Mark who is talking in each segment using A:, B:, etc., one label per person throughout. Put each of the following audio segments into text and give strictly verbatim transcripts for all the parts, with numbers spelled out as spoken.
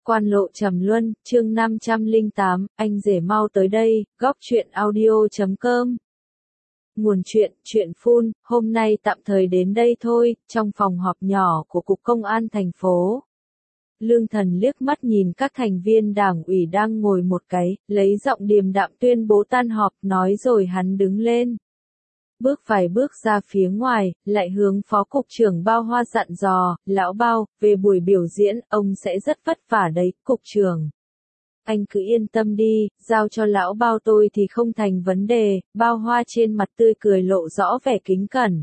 A: Quan lộ trầm luân, chương năm trăm lẻ tám, anh rể mau tới đây, góc truyện audio chấm com. Nguồn truyện, truyện phun, hôm nay tạm thời đến đây thôi, trong phòng họp nhỏ của Cục Công an thành phố. Lương Thần liếc mắt nhìn các thành viên đảng ủy đang ngồi một cái, lấy giọng điềm đạm tuyên bố tan họp, nói rồi hắn đứng lên. Bước vài bước ra phía ngoài, lại hướng Phó Cục trưởng Bao Hoa dặn dò, lão Bao, về buổi biểu diễn, ông sẽ rất vất vả đấy, Cục trưởng. Anh cứ yên tâm đi, giao cho lão Bao tôi thì không thành vấn đề, Bao Hoa trên mặt tươi cười lộ rõ vẻ kính cẩn.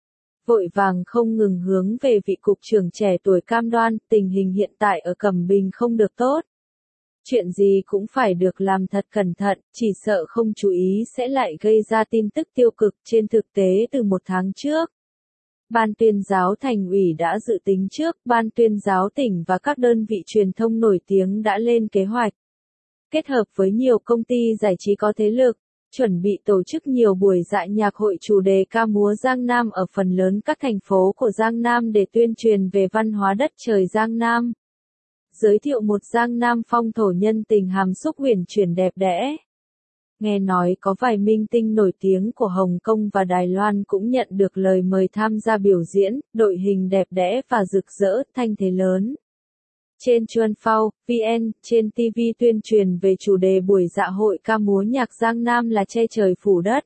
A: Vội vàng không ngừng hướng về vị Cục trưởng trẻ tuổi cam đoan, tình hình hiện tại ở Cẩm Bình không được tốt. Chuyện gì cũng phải được làm thật cẩn thận, chỉ sợ không chú ý sẽ lại gây ra tin tức tiêu cực. Trên thực tế từ một tháng trước, Ban tuyên giáo thành ủy đã dự tính trước, Ban tuyên giáo tỉnh và các đơn vị truyền thông nổi tiếng đã lên kế hoạch. Kết hợp với nhiều công ty giải trí có thế lực, chuẩn bị tổ chức nhiều buổi dạy nhạc hội chủ đề ca múa Giang Nam ở phần lớn các thành phố của Giang Nam để tuyên truyền về văn hóa đất trời Giang Nam. Giới thiệu một Giang Nam phong thổ nhân tình hàm xúc huyền chuyển đẹp đẽ. Nghe nói có vài minh tinh nổi tiếng của Hồng Kông và Đài Loan cũng nhận được lời mời tham gia biểu diễn, đội hình đẹp đẽ và rực rỡ, thanh thế lớn. Trên Chuan Phao, vê en, trên ti vi tuyên truyền về chủ đề buổi dạ hội ca múa nhạc Giang Nam là che trời phủ đất.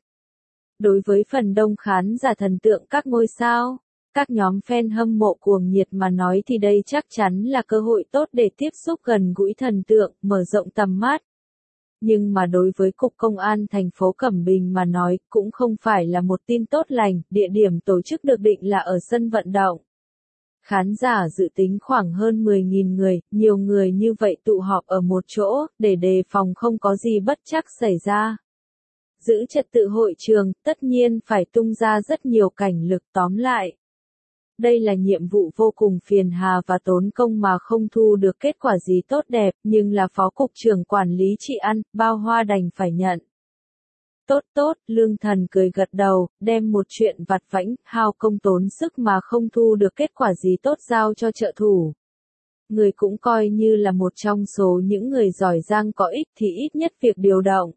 A: Đối với phần đông khán giả thần tượng các ngôi sao, các nhóm fan hâm mộ cuồng nhiệt mà nói thì đây chắc chắn là cơ hội tốt để tiếp xúc gần gũi thần tượng, mở rộng tầm mắt. Nhưng mà đối với Cục Công an thành phố Cẩm Bình mà nói, cũng không phải là một tin tốt lành, địa điểm tổ chức được định là ở sân vận động. Khán giả dự tính khoảng hơn mười nghìn người, nhiều người như vậy tụ họp ở một chỗ, để đề phòng không có gì bất trắc xảy ra. Giữ trật tự hội trường, tất nhiên phải tung ra rất nhiều cảnh lực. Tóm lại, đây là nhiệm vụ vô cùng phiền hà và tốn công mà không thu được kết quả gì tốt đẹp, nhưng là Phó Cục trưởng Quản lý trị ăn, Bao Hoa đành phải nhận. Tốt tốt, Lương Thần cười gật đầu, đem một chuyện vặt vãnh, hao công tốn sức mà không thu được kết quả gì tốt giao cho trợ thủ. Người cũng coi như là một trong số những người giỏi giang có ích thì ít nhất việc điều động.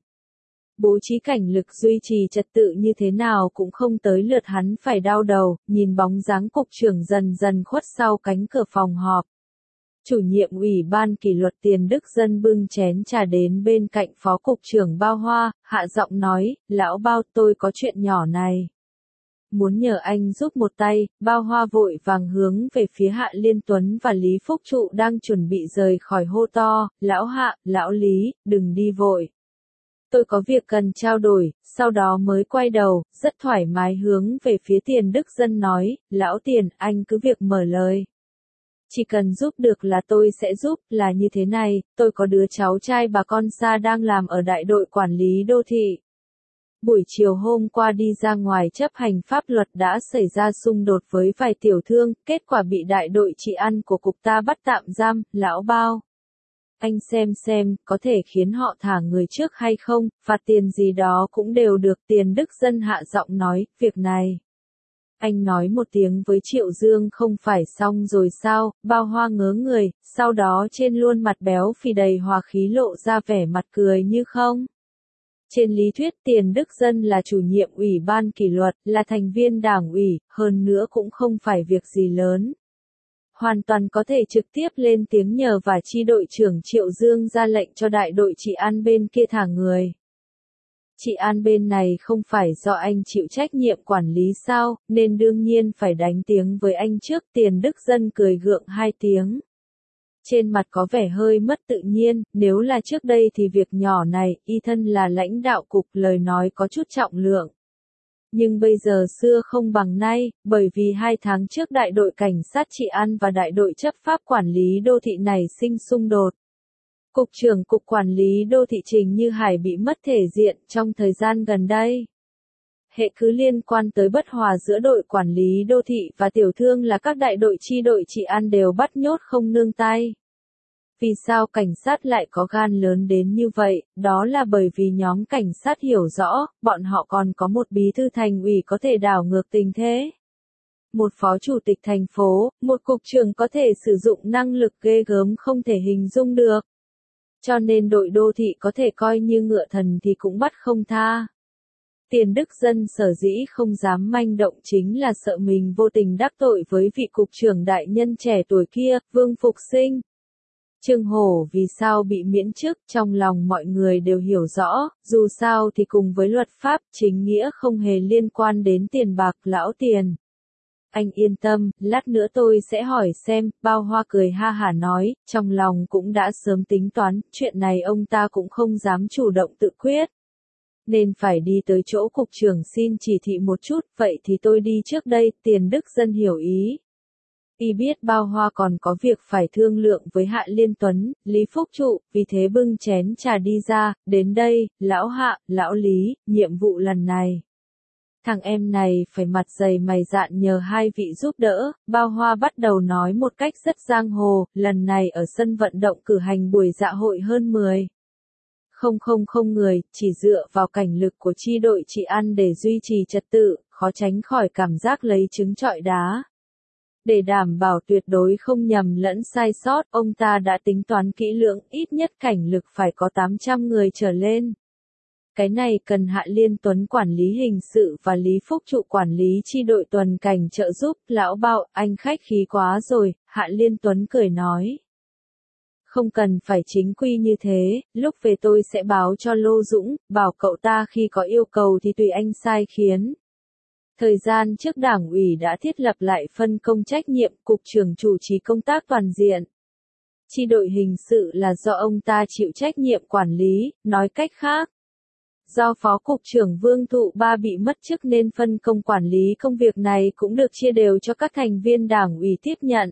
A: Bố trí cảnh lực duy trì trật tự như thế nào cũng không tới lượt hắn phải đau đầu, nhìn bóng dáng cục trưởng dần dần khuất sau cánh cửa phòng họp. Chủ nhiệm ủy ban kỷ luật Tiền Đức Dân bưng chén trà đến bên cạnh Phó Cục trưởng Bao Hoa, hạ giọng nói, lão Bao tôi có chuyện nhỏ này. Muốn nhờ anh giúp một tay. Bao Hoa vội vàng hướng về phía Hạ Liên Tuấn và Lý Phúc Trụ đang chuẩn bị rời khỏi hô to, lão Hạ, lão Lý, đừng đi vội. Tôi có việc cần trao đổi, sau đó mới quay đầu, rất thoải mái hướng về phía Tiền Đức Dân nói, lão Tiền, anh cứ việc mở lời. Chỉ cần giúp được là tôi sẽ giúp, là như thế này, tôi có đứa cháu trai bà con xa đang làm ở đại đội quản lý đô thị. Buổi chiều hôm qua đi ra ngoài chấp hành pháp luật đã xảy ra xung đột với vài tiểu thương, kết quả bị đại đội trị ăn của cục ta bắt tạm giam, lão Bao. Anh xem xem, có thể khiến họ thả người trước hay không, phạt tiền gì đó cũng đều được. Tiền Đức Dân hạ giọng nói, việc này. Anh nói một tiếng với Triệu Dương không phải xong rồi sao. Bao Hoa ngớ người, sau đó trên luôn mặt béo phì đầy hòa khí lộ ra vẻ mặt cười như không. Trên lý thuyết Tiền Đức Dân là chủ nhiệm ủy ban kỷ luật, là thành viên đảng ủy, hơn nữa cũng không phải việc gì lớn. Hoàn toàn có thể trực tiếp lên tiếng nhờ và chi đội trưởng Triệu Dương ra lệnh cho đại đội trị an bên kia thả người. Trị an bên này không phải do anh chịu trách nhiệm quản lý sao, nên đương nhiên phải đánh tiếng với anh trước. Tiền Đức Dân cười gượng hai tiếng. Trên mặt có vẻ hơi mất tự nhiên, nếu là trước đây thì việc nhỏ này, y thân là lãnh đạo cục lời nói có chút trọng lượng. Nhưng bây giờ xưa không bằng nay, bởi vì hai tháng trước đại đội cảnh sát trị an và đại đội chấp pháp quản lý đô thị này sinh xung đột. Cục trưởng Cục Quản lý Đô thị Trình Như Hải bị mất thể diện trong thời gian gần đây. Hệ cứ liên quan tới bất hòa giữa đội quản lý đô thị và tiểu thương là các đại đội chi đội trị an đều bắt nhốt không nương tay. Vì sao cảnh sát lại có gan lớn đến như vậy? Đó là bởi vì nhóm cảnh sát hiểu rõ, bọn họ còn có một bí thư thành ủy có thể đảo ngược tình thế. Một phó chủ tịch thành phố, một cục trưởng có thể sử dụng năng lực ghê gớm không thể hình dung được. Cho nên đội đô thị có thể coi như ngựa thần thì cũng bắt không tha. Tiền Đức Dân sở dĩ không dám manh động chính là sợ mình vô tình đắc tội với vị cục trưởng đại nhân trẻ tuổi kia, Vương Phục Sinh. Trương Hổ vì sao bị miễn chức trong lòng mọi người đều hiểu rõ, dù sao thì cùng với luật pháp, chính nghĩa không hề liên quan đến tiền bạc lão tiền. Anh yên tâm, lát nữa tôi sẽ hỏi xem, Bao Hoa cười ha hả nói, trong lòng cũng đã sớm tính toán, chuyện này ông ta cũng không dám chủ động tự quyết. Nên phải đi tới chỗ cục trưởng xin chỉ thị một chút, vậy thì tôi đi trước đây, Tiền Đức Dân hiểu ý. Y biết Bao Hoa còn có việc phải thương lượng với Hạ Liên Tuấn, Lý Phúc Trụ, vì thế bưng chén trà đi ra, đến đây, lão Hạ, lão Lý, nhiệm vụ lần này. Thằng em này phải mặt dày mày dạn nhờ hai vị giúp đỡ, Bao Hoa bắt đầu nói một cách rất giang hồ, lần này ở sân vận động cử hành buổi dạ hội hơn mười. Không không không người, chỉ dựa vào cảnh lực của chi đội trị an để duy trì trật tự, khó tránh khỏi cảm giác lấy trứng trọi đá. Để đảm bảo tuyệt đối không nhầm lẫn sai sót, ông ta đã tính toán kỹ lưỡng, ít nhất cảnh lực phải có tám trăm người trở lên. Cái này cần Hạ Liên Tuấn quản lý hình sự và Lý Phúc Trụ quản lý chi đội tuần cảnh trợ giúp, lão Bao, anh khách khí quá rồi, Hạ Liên Tuấn cười nói. Không cần phải chính quy như thế, lúc về tôi sẽ báo cho Lô Dũng, bảo cậu ta khi có yêu cầu thì tùy anh sai khiến. Thời gian trước Đảng ủy đã thiết lập lại phân công trách nhiệm, cục trưởng chủ trì công tác toàn diện. Chi đội hình sự là do ông ta chịu trách nhiệm quản lý, nói cách khác. Do Phó Cục trưởng Vương Thụ Ba bị mất chức nên phân công quản lý công việc này cũng được chia đều cho các thành viên Đảng ủy tiếp nhận.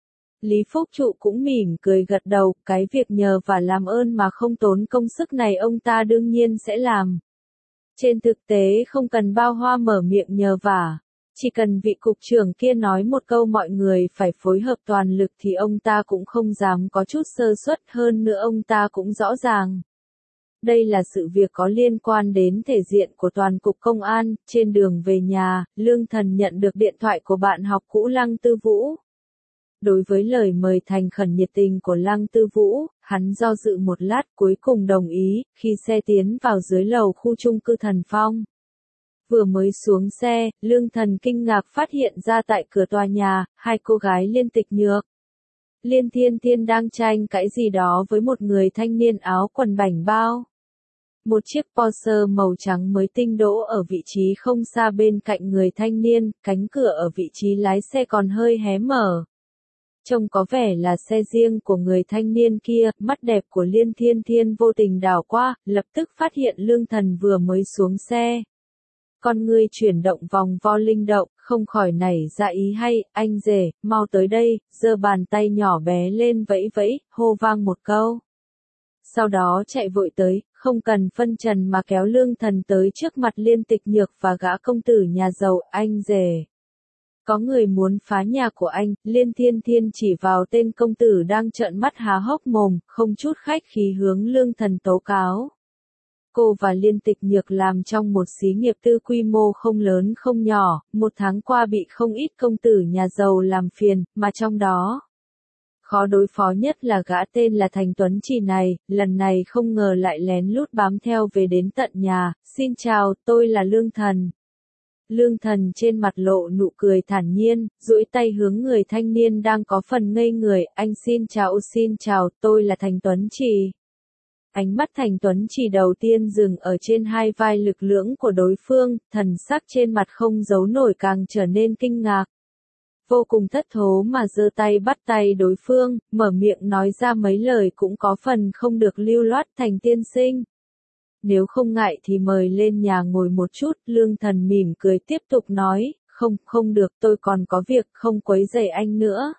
A: Lý Phúc Trụ cũng mỉm cười gật đầu, cái việc nhờ và làm ơn mà không tốn công sức này ông ta đương nhiên sẽ làm. Trên thực tế không cần Bao Hoa mở miệng nhờ vả, chỉ cần vị cục trưởng kia nói một câu mọi người phải phối hợp toàn lực thì ông ta cũng không dám có chút sơ suất, hơn nữa ông ta cũng rõ ràng. Đây là sự việc có liên quan đến thể diện của toàn cục công an. Trên đường về nhà, Lương Thần nhận được điện thoại của bạn học cũ Lăng Tư Vũ. Đối với lời mời thành khẩn nhiệt tình của Lăng Tư Vũ, hắn do dự một lát cuối cùng đồng ý, khi xe tiến vào dưới lầu khu chung cư Thần Phong. Vừa mới xuống xe, Lương Thần kinh ngạc phát hiện ra tại cửa tòa nhà, hai cô gái Liên Tịch Nhược, Liên Thiên Thiên đang tranh cãi gì đó với một người thanh niên áo quần bảnh bao. Một chiếc Porsche màu trắng mới tinh đỗ ở vị trí không xa bên cạnh người thanh niên, cánh cửa ở vị trí lái xe còn hơi hé mở. Trông có vẻ là xe riêng của người thanh niên kia, mắt đẹp của Liên Thiên Thiên vô tình đảo qua, lập tức phát hiện Lương Thần vừa mới xuống xe. Con ngươi chuyển động vòng vo linh động, không khỏi nảy ra ý hay, anh rể, mau tới đây, giơ bàn tay nhỏ bé lên vẫy vẫy, hô vang một câu. Sau đó chạy vội tới, không cần phân trần mà kéo Lương Thần tới trước mặt Liên Tịch Nhược và gã công tử nhà giàu, anh rể. Có người muốn phá nhà của anh, Liên Thiên Thiên chỉ vào tên công tử đang trợn mắt há hốc mồm, không chút khách khí hướng Lương Thần tố cáo. Cô và Liên Tịch Nhược làm trong một xí nghiệp tư quy mô không lớn không nhỏ, một tháng qua bị không ít công tử nhà giàu làm phiền, mà trong đó khó đối phó nhất là gã tên là Thành Tuấn Chỉ này, lần này không ngờ lại lén lút bám theo về đến tận nhà, xin chào, tôi là Lương Thần. Lương Thần trên mặt lộ nụ cười thản nhiên, duỗi tay hướng người thanh niên đang có phần ngây người, anh xin chào xin chào, tôi là Thành Tuấn Chỉ. Ánh mắt Thành Tuấn Chỉ đầu tiên dừng ở trên hai vai lực lưỡng của đối phương, thần sắc trên mặt không giấu nổi càng trở nên kinh ngạc. Vô cùng thất thố mà giơ tay bắt tay đối phương, mở miệng nói ra mấy lời cũng có phần không được lưu loát. Thành tiên sinh. Nếu không ngại thì mời lên nhà ngồi một chút, Lương Thần mỉm cười tiếp tục nói, không, không được, tôi còn có việc, không quấy rầy anh nữa.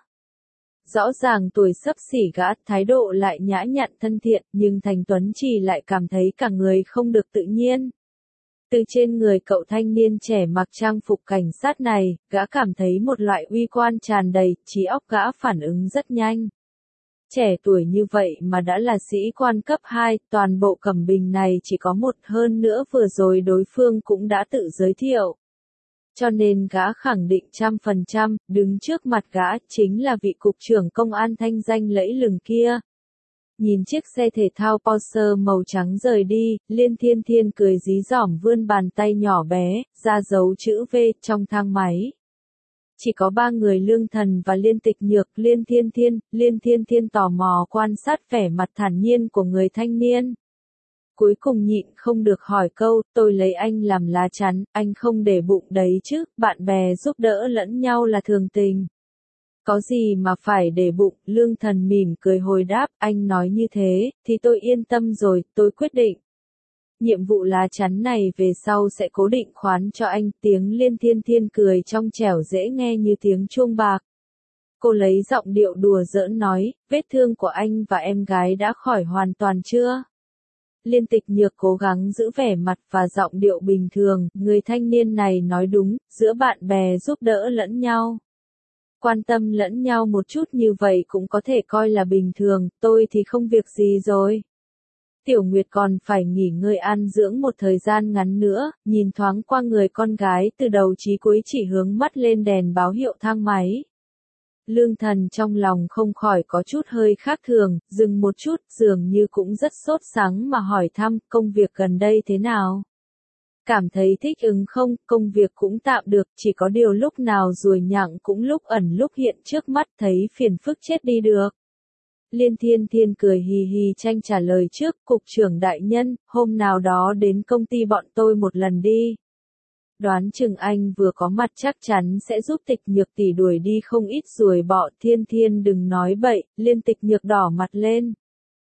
A: Rõ ràng tuổi xấp xỉ gã, thái độ lại nhã nhặn thân thiện, nhưng Thành Tuấn Chỉ lại cảm thấy cả người không được tự nhiên. Từ trên người cậu thanh niên trẻ mặc trang phục cảnh sát này, gã cảm thấy một loại uy quan tràn đầy, trí óc gã phản ứng rất nhanh. Trẻ tuổi như vậy mà đã là sĩ quan cấp hai, toàn bộ Cẩm Bình này chỉ có một, hơn nữa vừa rồi đối phương cũng đã tự giới thiệu. Cho nên gã khẳng định trăm phần trăm, đứng trước mặt gã chính là vị cục trưởng công an thanh danh lẫy lừng kia. Nhìn chiếc xe thể thao Porsche màu trắng rời đi, Liên Thiên Thiên cười dí dỏm vươn bàn tay nhỏ bé, ra dấu chữ V trong thang máy. Chỉ có ba người Lương Thần và Liên Tịch Nhược, Liên Thiên Thiên, Liên Thiên Thiên tò mò quan sát vẻ mặt thản nhiên của người thanh niên. Cuối cùng nhịn không được hỏi câu, tôi lấy anh làm lá chắn, anh không để bụng đấy chứ, bạn bè giúp đỡ lẫn nhau là thường tình. Có gì mà phải để bụng, Lương Thần mỉm cười hồi đáp, anh nói như thế, thì tôi yên tâm rồi, tôi quyết định. Nhiệm vụ lá chắn này về sau sẽ cố định khoán cho anh, tiếng Liên Thiên Thiên cười trong trẻo dễ nghe như tiếng chuông bạc. Cô lấy giọng điệu đùa giỡn nói, vết thương của anh và em gái đã khỏi hoàn toàn chưa? Liên Tịch Nhược cố gắng giữ vẻ mặt và giọng điệu bình thường, người thanh niên này nói đúng, giữa bạn bè giúp đỡ lẫn nhau. Quan tâm lẫn nhau một chút như vậy cũng có thể coi là bình thường, tôi thì không việc gì rồi. Tiểu Nguyệt còn phải nghỉ ngơi an dưỡng một thời gian ngắn nữa, nhìn thoáng qua người con gái từ đầu chí cuối chỉ hướng mắt lên đèn báo hiệu thang máy. Lương Thần trong lòng không khỏi có chút hơi khác thường, dừng một chút, dường như cũng rất sốt sắng mà hỏi thăm, công việc gần đây thế nào? Cảm thấy thích ứng không, công việc cũng tạm được, chỉ có điều lúc nào ruồi nhặng cũng lúc ẩn lúc hiện trước mắt, thấy phiền phức chết đi được. Liên Thiên Thiên cười hì hì tranh trả lời trước, cục trưởng đại nhân, hôm nào đó đến công ty bọn tôi một lần đi. Đoán chừng anh vừa có mặt chắc chắn sẽ giúp Tịch Nhược tỷ đuổi đi không ít ruồi bọ. Thiên Thiên đừng nói bậy, Liên Tịch Nhược đỏ mặt lên.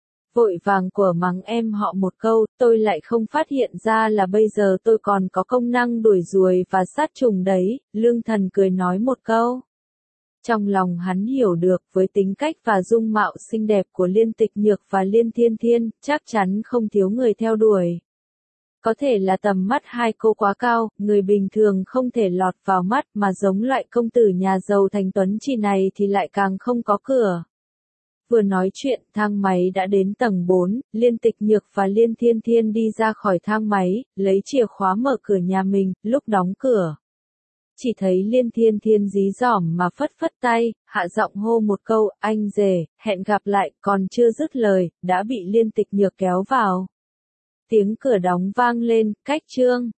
A: Vội vàng của mắng em họ một câu, tôi lại không phát hiện ra là bây giờ tôi còn có công năng đuổi ruồi và sát trùng đấy, Lương Thần cười nói một câu. Trong lòng hắn hiểu được với tính cách và dung mạo xinh đẹp của Liên Tịch Nhược và Liên Thiên Thiên, chắc chắn không thiếu người theo đuổi. Có thể là tầm mắt hai cô quá cao, người bình thường không thể lọt vào mắt mà giống loại công tử nhà giàu thành tuấn chi này thì lại càng không có cửa. Vừa nói chuyện, thang máy đã đến tầng bốn, Liên Tịch Nhược và Liên Thiên Thiên đi ra khỏi thang máy, lấy chìa khóa mở cửa nhà mình, lúc đóng cửa. Chỉ thấy Liên Thiên Thiên dí dỏm mà phất phất tay, hạ giọng hô một câu, anh rể, hẹn gặp lại, còn chưa dứt lời, đã bị Liên Tịch Nhược kéo vào. Tiếng cửa đóng vang lên, cách chương.